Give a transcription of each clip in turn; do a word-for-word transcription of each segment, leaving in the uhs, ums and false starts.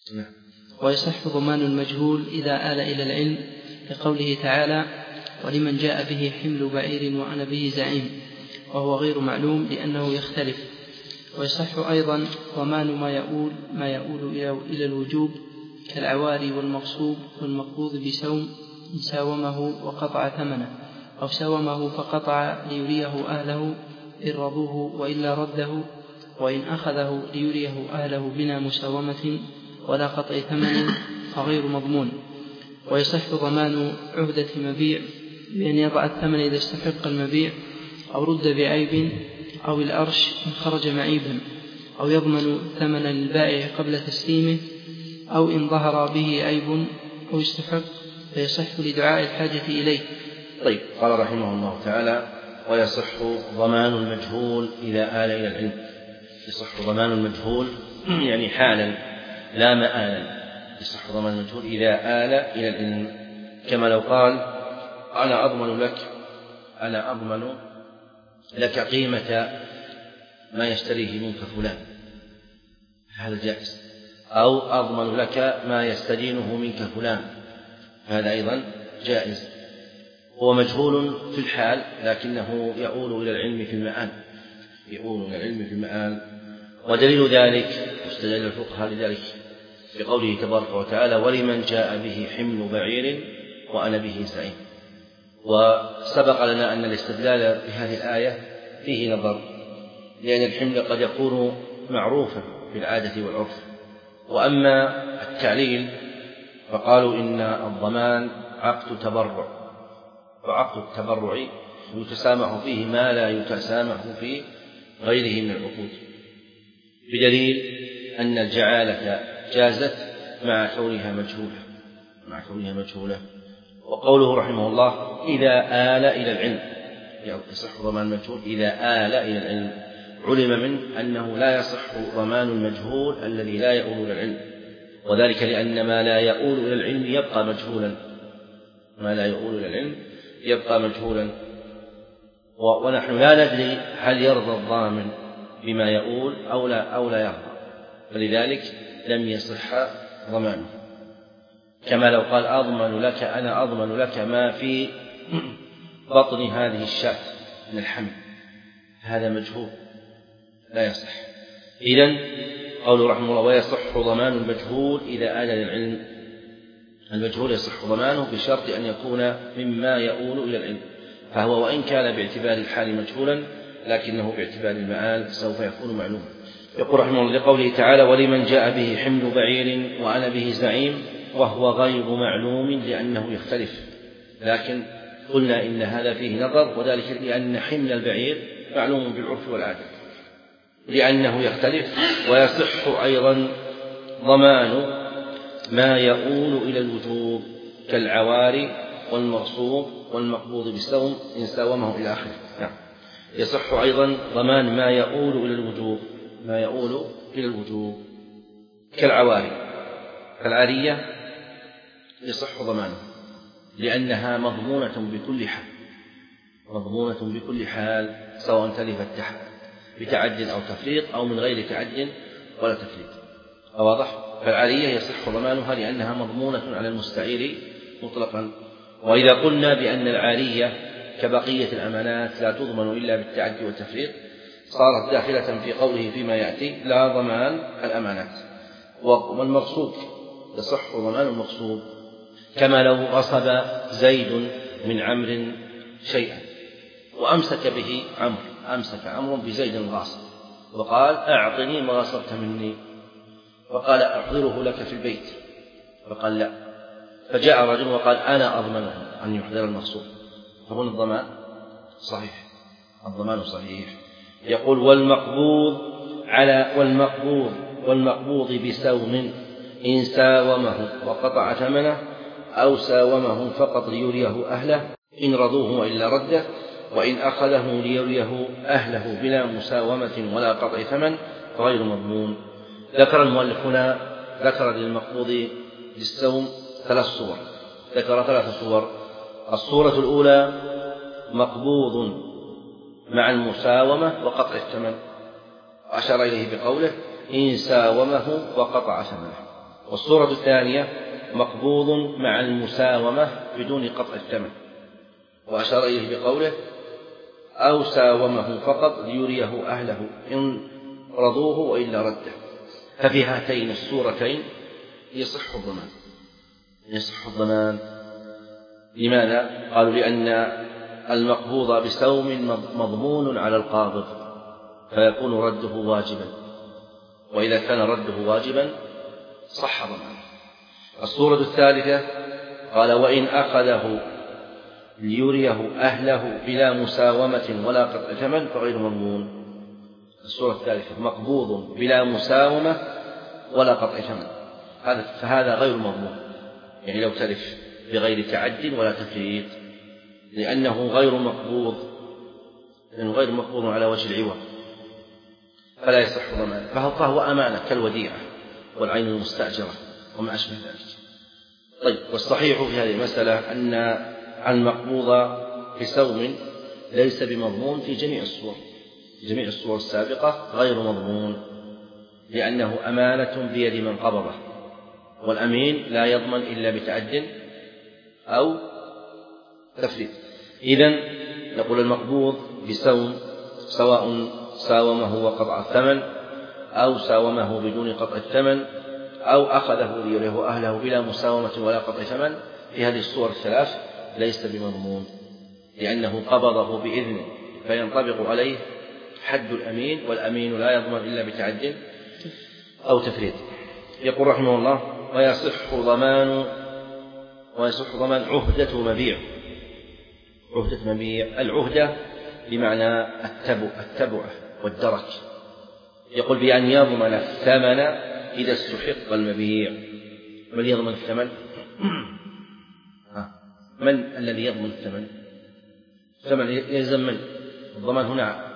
ويصح ضمان المجهول إذا آل إلى العلم لقوله تعالى: ولمن جاء به حمل بعير وأنا به زعيم، وهو غير معلوم لأنه يختلف. ويصح أيضا ضمان ما يؤول, ما يؤول إلى الوجوب كالعواري والمغصوب والمقبوض بسوم إن ساومه وقطع ثمنه، أو ساومه فقطع ليريه أهله إن رضوه وإلا رده، وإن أخذه ليريه أهله بلا مساومة ولا قطع ثمن فغير مضمون. ويصح ضمان عهدة مبيع بأن يضع الثمن إذا استحق المبيع، أو رد بعيب، أو الأرش إن خرج معيبا، أو يضمن ثمن البائع قبل تسليمه، أو إن ظهر به عيب أو استحق فيصح لدعاء الحاجة إليه. طيب، قال رحمه الله تعالى: ويصح ضمان المجهول إذا آل إلى العلم. يصح ضمان المجهول يعني حالا لا مآلا. يصح ضمان المجهول إذا آل إلى العلم، كما لو قال: أنا أضمن لك أنا أضمن لك قيمة ما يشتريه منك فلان، هذا جائز. أو أضمن لك ما يستدينه منك فلان، هذا أيضا جائز. هو مجهول في الحال لكنه يؤول إلى العلم في المآل يؤول إلى العلم في المآل. ودليل ذلك واستدل الفقهاء لذلك بقوله تبارك وتعالى: ولمن جاء به حمل بعير وأنا به زعيم. وسبق لنا أن الاستدلال بهذه الآية فيه نظر، لأن الحمل قد يكون معروفا في العادة والعرف. وأما التعليل فقالوا إن الضمان عقد تبرع، وعقد التبرع يتسامح فيه ما لا يتسامح في غيره من العقود، بدليل أن الجعالة جازت مع كونها مجهولة مع كونها مجهولة. وقوله رحمه الله: إذا آل إلى العلم، يصح ضمان المجهول إذا آل إلى العلم. علم من أنه لا يصح ضمان المجهول الذي لا يؤول إلى العلم، وذلك لأن ما لا يؤول إلى العلم يبقى مجهولا ما لا يؤول إلى العلم يبقى مجهولا ونحن لا ندري هل يرضى الضامن بما يؤول أو لا, أو لا يرضى، فلذلك لم يصح ضمانه. كما لو قال: أضمن لك أنا أضمن لك ما في بطن هذه الشاة من الحمل، هذا مجهول لا يصح. إذن قول رحمه الله: ويصح ضمان المجهول إذا آل العلم. المجهول يصح ضمانه بشرط أن يكون مما يؤول إلى العلم، فهو وإن كان باعتبار الحال مجهولا لكنه باعتبار المآل سوف يكون معلوما. يقول رحمه الله لقوله تعالى: ولمن جاء به حمل بعير وأنا به زعيم، وهو غير معلوم لأنه يختلف. لكن قلنا إن هذا فيه نظر، وذلك لأن حمل البعير معلوم بالعرف والعادة لأنه يختلف. ويصح أيضا ضمان ما يؤول إلى الوجوب كالعواري والمغصوب والمقبوض بالسوم إن ساومه إلى آخره. نعم. يصح أيضا ضمان ما يؤول إلى الوجوب ما يؤول إلى الوجوب كالعواري. العارية يصح ضمانه لأنها مضمونة بكل حال مضمونة بكل حال سواء تلفت بتعد أو تفريط أو من غير تعد ولا تفريط. واضح؟ فالعارية يصح ضمانها لأنها مضمونة على المستعير مطلقا. وإذا قلنا بأن العارية كبقية الأمانات لا تضمن إلا بالتعد والتفريط صارت داخلة في قوله فيما يأتي: لا ضمان الأمانات. والمغصوب يصح ضمان المغصوب، كما لو غصب زيد من عمرو شيئا وأمسك به عمرو أمسك عمرو بزيد الغاصب وقال: أعطني ما غصبت مني، وقال: أحضره لك في البيت، فقال: لا. فجاء رجل وقال: أنا أضمنه أن يحضر المغصوب، فهنا الضمان صحيح الضمان صحيح. يقول: والمقبوض على والمقبوض والمقبوض بسوم إن ساومه وقطع ثمنه، أو ساومه فقط ليريه أهله إن رضوه وإلا رده، وإن أخذه ليريه أهله بلا مساومة ولا قطع ثمن فغير مضمون. ذكر المؤلف هنا ذكر للمقبوض بالسوم ثلاث صور ذكر ثلاث صور. الصورة الأولى مقبوض مع المساومة وقطع الثمن، وأشار إليه بقوله: إن ساومه وقطع ثمنه. والصورة الثانية مقبوض مع المساومة بدون قطع الثمن، وأشار إليه بقوله أو ساومه فقط ليريه أهله إن رضوه وإلا رده. ففي هاتين الصورتين يصح الضمان. يصح الضمان لماذا؟ قالوا لأن المقبوض بسوم مضمون على القابض فيكون رده واجبا، وإذا كان رده واجبا صح ضمانه. الصورة الثالثة قال وإن أخذه ليريه أهله بلا مساومة ولا قطع ثمن فغير مضمون. الصورة الثالثة مقبوض بلا مساومة ولا قطع ثمن، فهذا غير مضمون، يعني لو تلف بغير تعد ولا تفريط، لأنه غير مقبوض، لأنه غير مقبوض على وجه العوض فلا يصح ضمانه، فهو أمانة كالوديعة والعين المستأجرة وما أشبه ذلك. طيب، والصحيح في هذه المسألة أن المقبوض في سوم ليس بمضمون في جميع الصور، في جميع الصور السابقة غير مضمون، لأنه أمانة بيد من قبضه، والأمين لا يضمن إلا بتعد أو تفريط. إذن نقول المقبوض بسوم سواء ساومه وقطع الثمن أو ساومه بدون قطع الثمن أو أخذه ليريه أهله بلا مساومة ولا قطع ثمن، في هذه الصور الثلاث ليس بمضمون، لأنه قبضه بإذنه فينطبق عليه حد الأمين، والأمين لا يضمن إلا بتعد أو تفريط. يقول رحمه الله ويصح ضمان ويصح ضمان عهدة مبيع. عهدة مبيع، العهدة بمعنى التبع التبع والدرك. يقول بأن يضمن الثمن إذا استحق المبيع. من يضمن الثمن؟ من الذي يضمن الثمن؟ الثمن يلزم من؟ الضمان هنا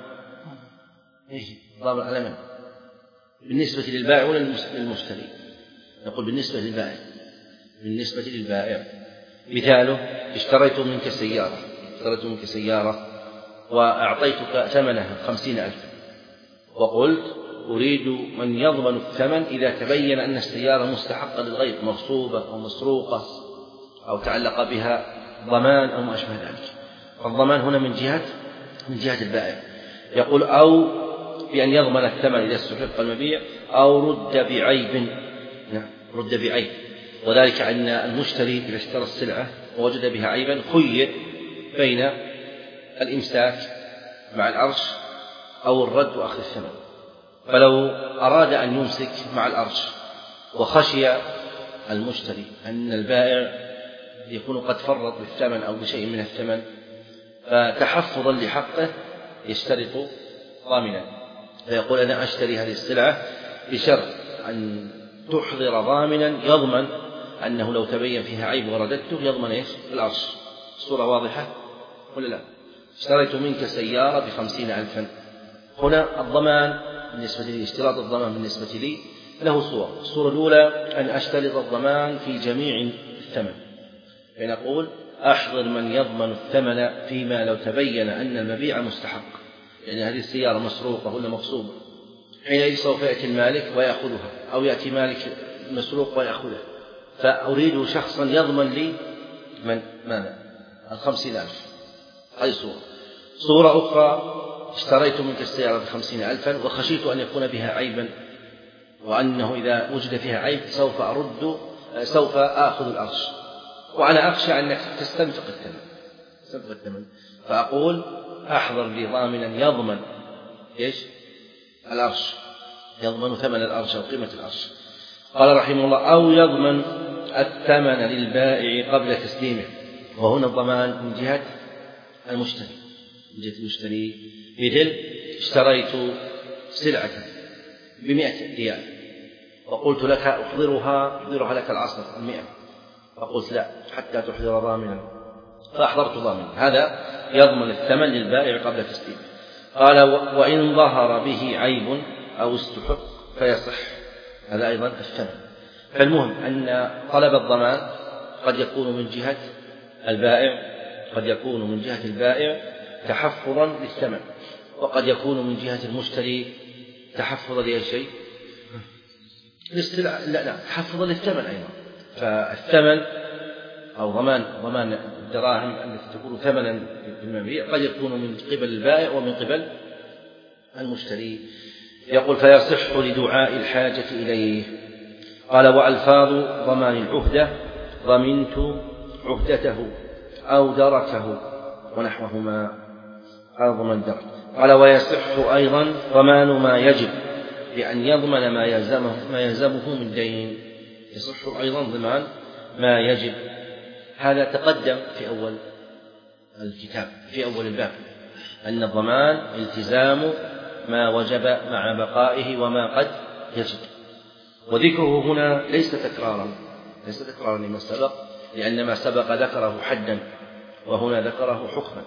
إيش؟ ضامن على من؟ بالنسبة للبائع ولا للمشتري؟ نقول بالنسبة للبائع. بالنسبة للبائع مثاله اشتريت منك سيارة اشتريت منك سيارة وأعطيتك ثمنها خمسين ألف، وقلت أريد من يضمن الثمن إذا تبين أن السيارة مستحقة للغير، مغصوبة أو مسروقة أو تعلق بها ضمان أو ما أشبه ذلك. فالضمان هنا من جهة من جهة البائع. يقول أو بأن يضمن الثمن إذا استحق المبيع أو رد بعيب. نعم، رد بعيب، وذلك أن المشتري إذا اشترى السلعة ووجد بها عيبا خير بين الإمساك مع الأرش أو الرد وأخذ الثمن. فلو أراد أن يمسك مع الأرش وخشي المشتري أن البائع يكون قد فرط بالثمن أو بشيء من الثمن، فتحفظا لحقه يشترط ضامنا، فيقول أنا أشتري هذه السلعة بشرط أن تحضر ضامنا يضمن أنه لو تبين فيها عيب ورددته يضمن إيش؟ الأرش. الصورة واضحة ولا لا؟ اشتريت منك سيارة بخمسين ألفا، هنا الضمان بالنسبة لي، اشتراط الضمان بالنسبة لي له صور. الصورة الأولى أن أشترط الضمان في جميع الثمن، فنقول أحضر من يضمن الثمن فيما لو تبين أن المبيع مستحق، يعني هذه السيارة مسروقة ولا مغصوبة، حينئذ سوف يأتي المالك ويأخذها أو يأتي مالك مسروق ويأخذها، فأريد شخصا يضمن لي من ماذا؟ الخمسين ألف. هذه صورة. صورة أخرى اشتريت منك السيارة بخمسين ألفا وخشيت أن يكون بها عيبا، وأنه إذا وجد فيها عيب سوف أرد سوف آخذ الأرش، وأنا أخشى أنك تستنفق الثمن تستنفق الثمن فأقول أحضر لي ضامنا يضمن إيش؟ الأرش، يضمن ثمن الأرش أو قيمة الأرش. قال رحمه الله أو يضمن الثمن للبائع قبل تسليمه، وهنا الضمان من جهة المشتري من جهة المشتري. مثل اشتريت سلعة بمئة ريال وقلت لك أحضرها أحضرها لك العصر المئة، فقلت لا حتى تحضر ضامنا، فأحضرت ضامنا، هذا يضمن الثمن للبائع قبل تسليمه. قال وإن ظهر به عيب أو استحق فيصح، هذا أيضا الثمن. فالمهم أن طلب الضمان قد يكون من جهة البائع قد يكون من جهة البائع تحفظا للثمن، وقد يكون من جهة المشتري تحفظا لأي شيء الاستلع لا لا تحفظا للثمن أيضا. فالثمن أو ضمان ضمان الدراهم التي تكون ثمنا في المبيع قد يكون من قبل البائع ومن قبل المشتري. يقول فيصح لدعاء الحاجة إليه. قال وألفاظ ضمان العهدة ضمنت عهدته أو دركه ونحوهما. هذا ضمان درك. قال ويصح أيضا ضمان ما يجب بأن يضمن ما يلزمه ما يلزمه من دين. يصح أيضا ضمان ما يجب. هذا تقدم في أول الكتاب في أول الباب أن الضمان التزام ما وجب مع بقائه وما قد يجب. وذكره هنا ليس تكرارا ليس تكرارا لما سبق، لأن ما سبق ذكره حدا وهنا ذكره حكما،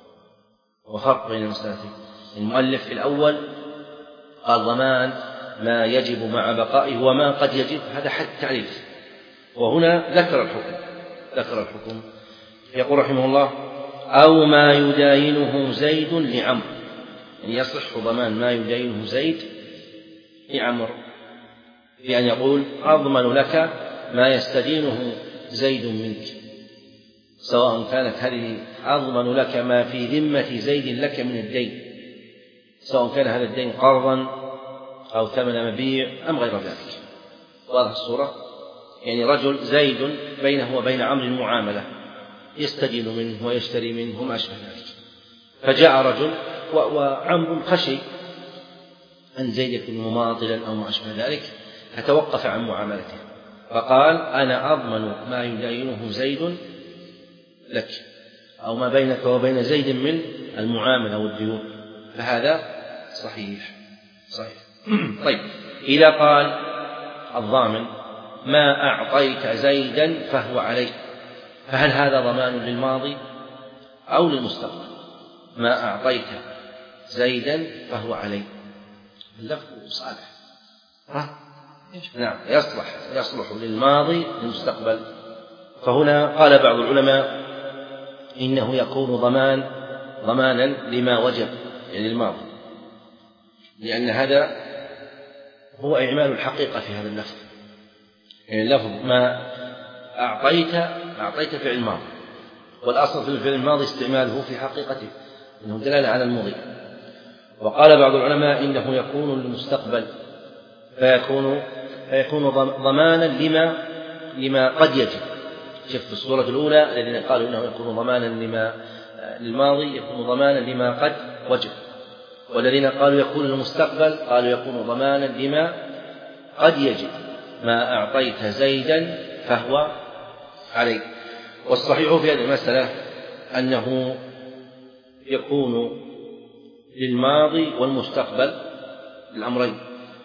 وفرق بين المسألتين. المؤلف في الأول قال ضمان ما يجب مع بقائه وما قد يجب، هذا حد تعريف، وهنا ذكر الحكم ذكر الحكم يقول رحمه الله أو ما يداينه زيد لعمر، يعني يصح ضمان ما يداينه زيد لعمر، بأن يقول أضمن لك ما يستدينه زيد منك، سواء كانت هذه أضمن لك ما في ذمة زيد لك من الدين، سواء كان هذا الدين قرضا أو ثمن مبيع أم غير ذلك. واضح الصورة؟ يعني رجل زيد بينه وبين عمرو المعاملة، يستدين منه ويشتري منه وما أشبه ذلك، فجاء رجل وعمرو خشي أن زيد يكون مماطلا أو ما أشبه ذلك، فتوقف عن معاملته فقال أنا أضمن ما يداينه زيد لك، أو ما بينك وبين زيد من المعاملة والديون، فهذا صحيح صحيح. طيب إذا قال الضامن ما أعطيت زيدا فهو عليك، فهل هذا ضمان للماضي أو للمستقبل؟ ما أعطيت زيدا فهو عليك، اللفظ صالح ها؟ نعم يصلح يصلح للماضي للمستقبل. فهنا قال بعض العلماء إنه يكون ضمان ضمانا لما وجب يعني الماضي، لأن هذا هو إعمال الحقيقة في هذا اللفظ. يعني اللفظ ما أعطيت أعطيت فعل ماضي، والأصل في الفعل الماضي استعماله في حقيقته إنه دلالة على الماضي. وقال بعض العلماء إنه يكون للمستقبل، فيكون فيكون ضمانا لما لما قد يجب. شوف في الصورة الأولى الذين قالوا إنه يكون ضمانا لما للماضي يكون ضمانا لما قد وجب، والذين قالوا يكون للمستقبل قالوا يكون ضمانا لما قد يجب. ما أعطيت زيدا فهو عليك. والصحيح في هذه المسألة أنه يكون للماضي والمستقبل الأمرين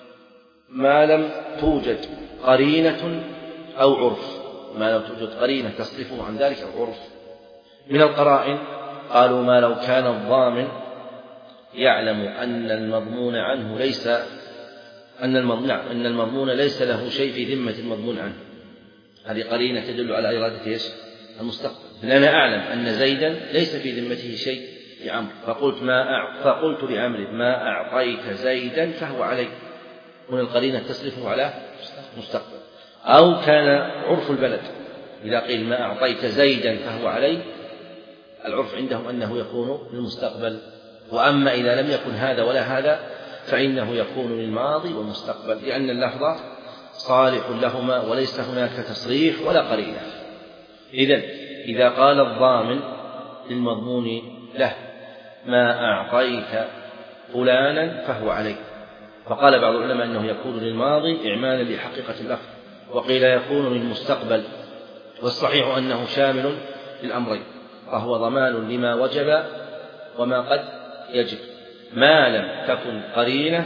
ما لم توجد قرينة أو عرف، ما لم توجد قرينة تصرفه عن ذلك أو عرف. من القرائن قالوا ما لو كان الضامن يعلم أن المضمون عنه ليس أن المضمون, أن المضمون ليس له شيء في ذمة المضمون عنه، هذه قرينة تدل على إرادة إيش؟ المستقبل. أنا أعلم أن زيدا ليس في ذمته شيء لعمرو، فقلت ما أع... فقلت لعمرو ما أعطيت زيدا فهو عليك، من القرينة تصرفه على مستقبل. أو كان عرف البلد إذا قيل ما أعطيت زيدا فهو علي، العرف عندهم أنه يكون للمستقبل. وأما إذا لم يكن هذا ولا هذا فإنه يكون للماضي والمستقبل، لأن اللفظ صالح لهما وليس هناك تصريح ولا قرينة. إذن إذا قال الضامن للمضمون له ما أعطيت فلانا فهو عليك، فقال بعض العلماء أنه يكون للماضي إعمالا لحقيقة اللفظ، وقيل يكون للمستقبل، والصحيح أنه شامل للأمرين، فهو ضمان لما وجب وما قد يجب، ما لم تكن قرينة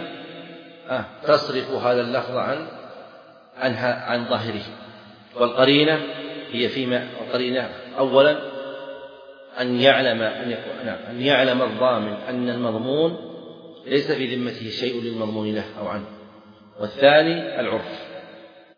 تصرف هذا اللفظ عن عنها عن ظاهره. والقرينة هي فيما القرينة أولا أن يعلم أن يكون نعم أن يعلم الضامن أن المضمون ليس في ذمته شيء للمضمون له أو عنه، والثاني العرف.